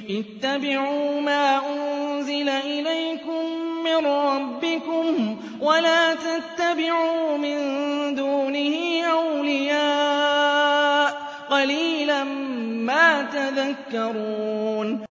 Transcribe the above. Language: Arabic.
اتَّبِعُوا مَا أُنزِلَ إِلَيْكُم مِّن رَّبِّكُمْ وَلَا تَتَّبِعُوا مِن دُونِهِ أَوْلِيَاءَ ۗ قَلِيلًا مَّا تَذَكَّرُونَ